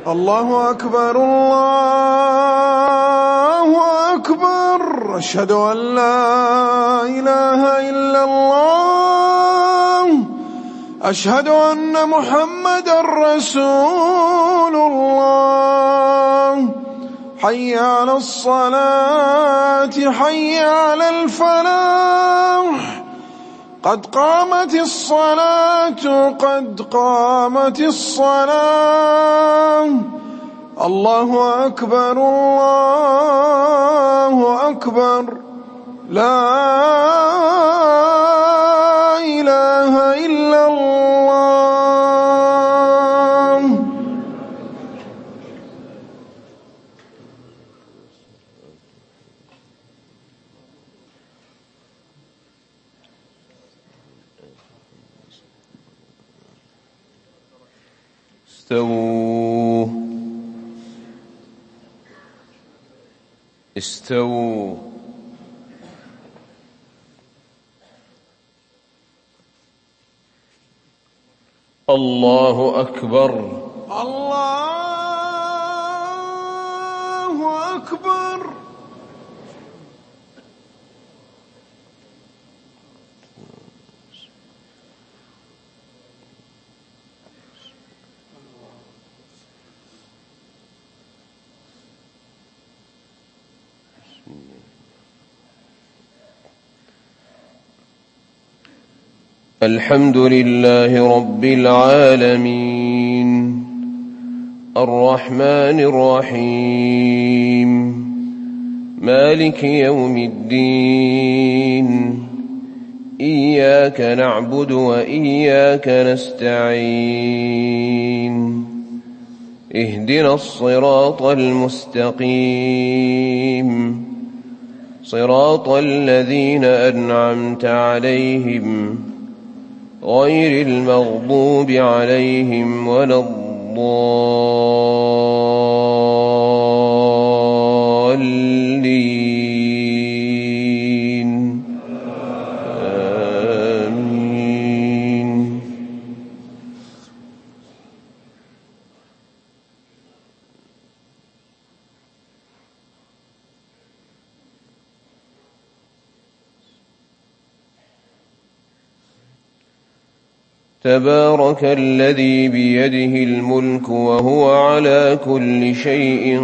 الله أكبر الله أكبر. أشهد أن لا إله إلا الله. أشهد أن محمدا رسول الله. حي على الصلاة حي على الفلاح. قد قامت الصلاة قد قامت الصلاة. الله أكبر الله أكبر. لا إله إلا الله. استووا استووا. الله أكبر الله أكبر. الحمد لله رب العالمين الرحمن الرحيم مالك يوم الدين إياك نعبد وإياك نستعين اهدنا الصراط المستقيم صراط الذين أنعمت عليهم غير المغضوب عليهم ولا الضالين آمين. تبارك الذي بيده الملك وهو على كل شيء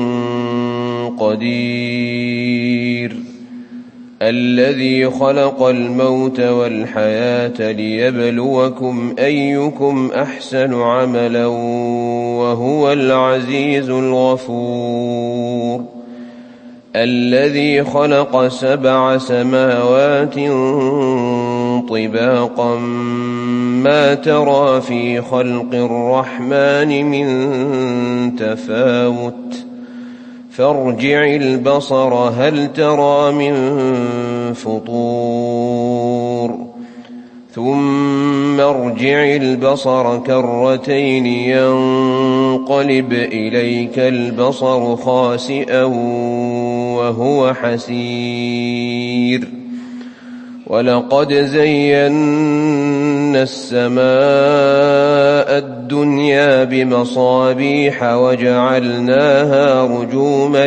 قدير الذي خلق الموت والحياة ليبلوكم أيكم أحسن عملا وهو العزيز الغفور الذي خلق 7 سماوات طباقا ما ترى في خلق الرحمن من تفاوت فارجع البصر هل ترى من فطور ثم ارجع البصر كرتين ينقلب إليك البصر خاسئا وهو حسير ولقد زينا السماء الدنيا بمصابيح وجعلناها رجوما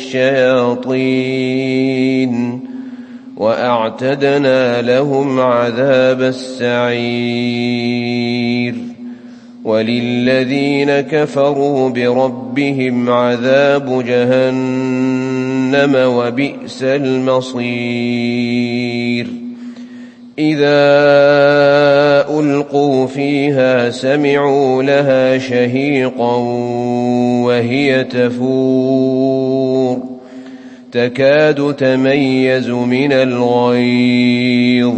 للشياطين وأعتدنا لهم عذاب السعير وللذين كفروا بربهم عذاب جهنم وبئس المصير إذا ألقوا فيها سمعوا لها شهيقا وهي تفور تكاد تميز من الغيظ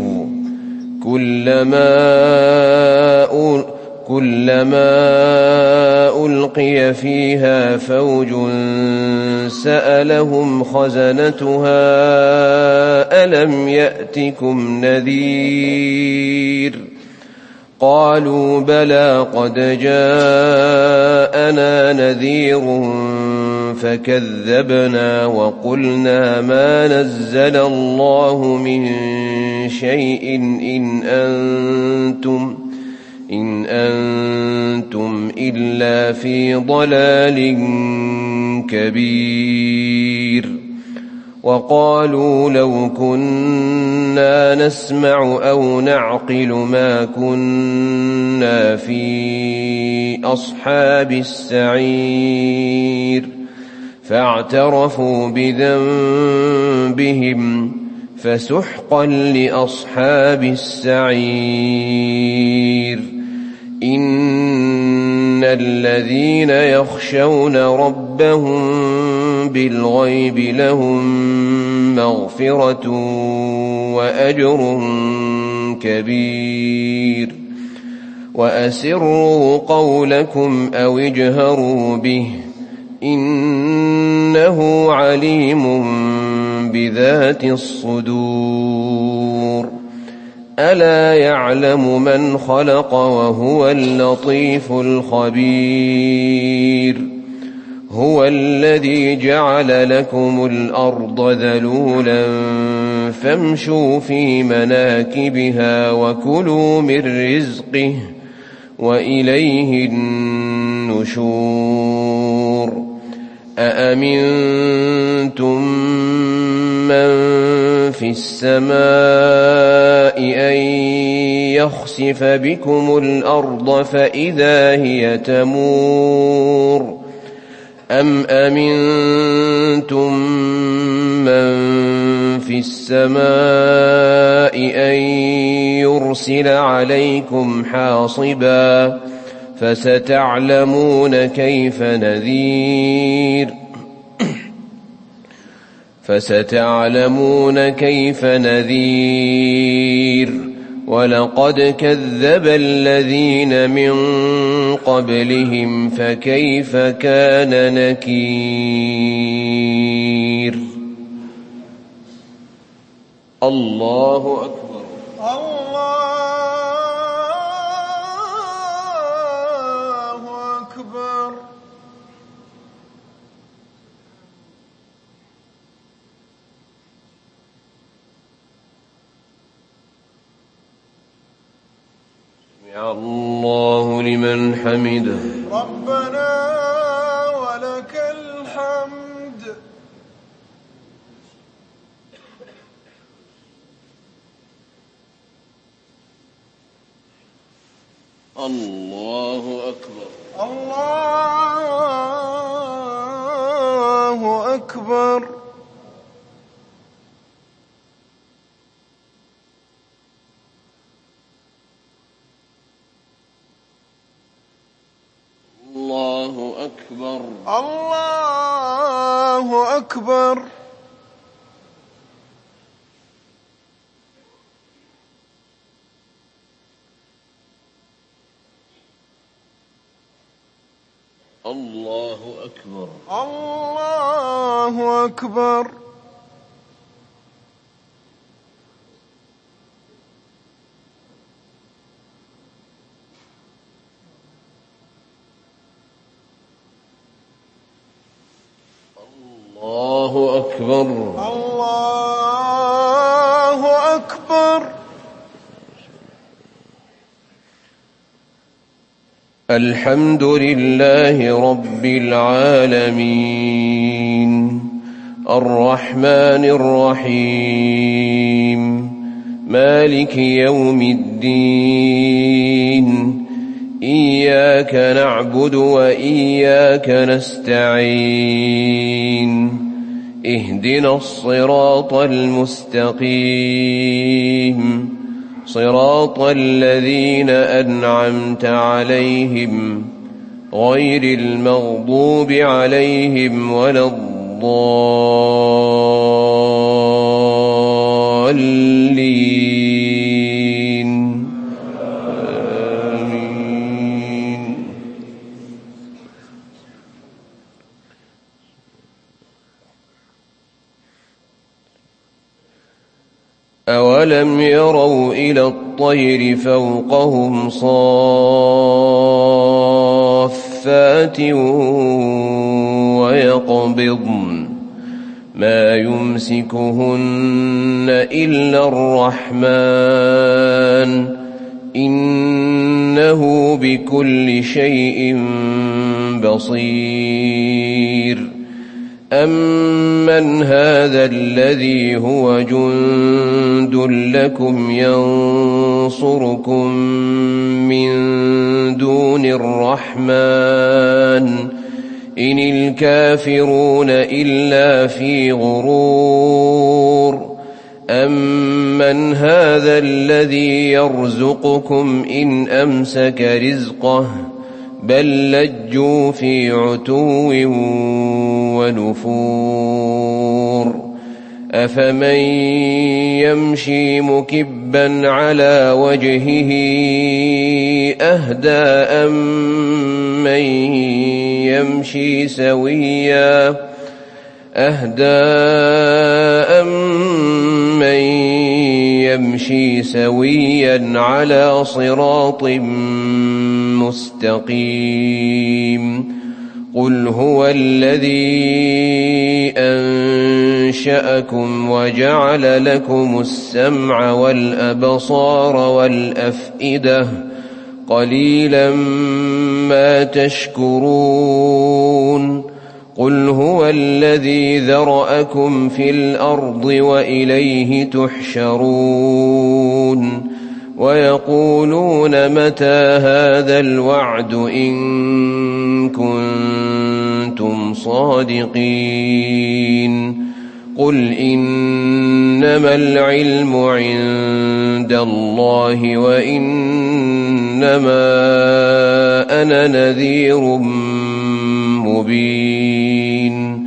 كلما ألقي فيها فوج سألهم خزنتها ألم يأتكم نذير قالوا بلى قد جاءنا نذير فكذبنا وقلنا ما نزل الله من شيء إن أنتم إلا في ضلال كبير وقالوا لو كنا نسمع أو نعقل ما كنا في أصحاب السعير فاعترفوا بذنبهم فسحقا لأصحاب السعير إن الذين يخشون ربهم بالغيب لهم مغفرة وأجر كبير وأسروا قولكم أو اجهروا به إنه عليم بذات الصدور ألا يعلم من خلق وهو اللطيف الخبير هو الذي جعل لكم الأرض ذلولا فامشوا في مناكبها وكلوا من رزقه وإليه النشور أأمنتم من في السماء أن يخسف بكم الأرض فإذا هي تمور أم أمنتم من في السماء أن يرسل عليكم حاصبا فستعلمون كيف نذير ولقد كذب الذين من قبلهم فكيف كان نكير الله أكبر الله أكبر سمع الله لمن حمده ربنا ولك الحمد الله أكبر الله أكبر الله أكبر الله أكبر الله أكبر الله أكبر الله أكبر الله أكبر الحمد لله رب العالمين الرحمن الرحيم مالك يوم الدين إياك نعبد وإياك نستعين اهدنا الصراط المستقيم صراط الذين أنعمت عليهم غير المغضوب عليهم ولا الضالين آمين أولم يروا إلى الطير فوقهم صافات ويقبضن ما يمسكهن إلا الرحمن إنه بكل شيء بصير أمن هذا الذي هو جند لكم ينصركم من دون الرحمن إن الكافرون إلا في غرور أمن هذا الذي يرزقكم إن أمسك رزقه بل لجوا في عتو ونفور أفمن يمشي مكبا على وجهه أهدى أمن يمشي سويا على صراط مستقيم قل هو الذي أنشأكم وجعل لكم السمع والأبصار والأفئدة قليلا ما تشكرون قل هو الذي ذرأكم في الأرض وإليه تحشرون ويقولون متى هذا الوعد إن كنتم صادقين قل إنما العلم عند الله وإنما أنا نذير مبين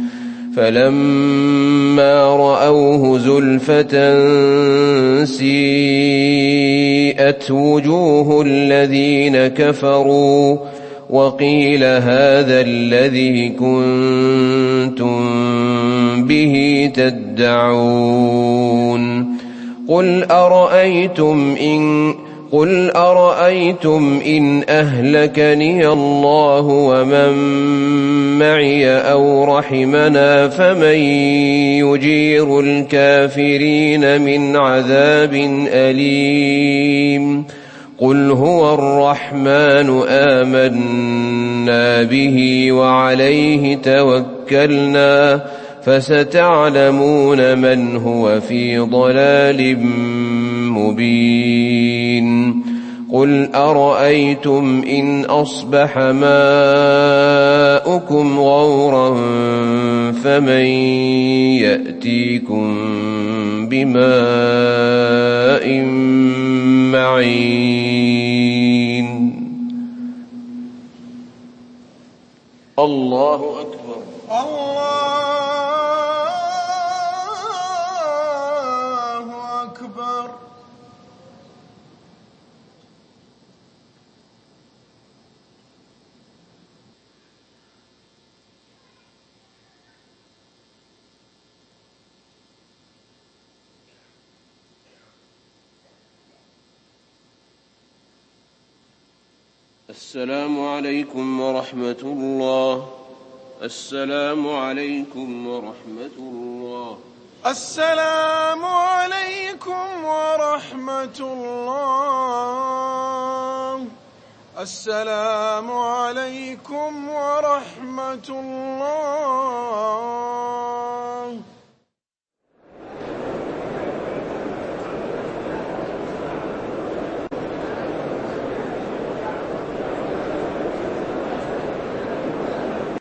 فلما رأوه زلفة سيئت وجوه الذين كفروا وقيل هذا الذي كنتم به تدعون قل أرأيتم إن أهلكني الله ومن معي أو رحمنا فمن يجير الكافرين من عذاب أليم قل هو الرحمن آمنا به وعليه توكلنا فستعلمون من هو في ضلال مبين قل أرأيتم إن أصبح ماؤكم غورا فمن يأتيكم بماء معين الله أكبر الله أكبر السلام عليكم ورحمة الله السلام عليكم ورحمة الله السلام عليكم ورحمة الله السلام عليكم ورحمة الله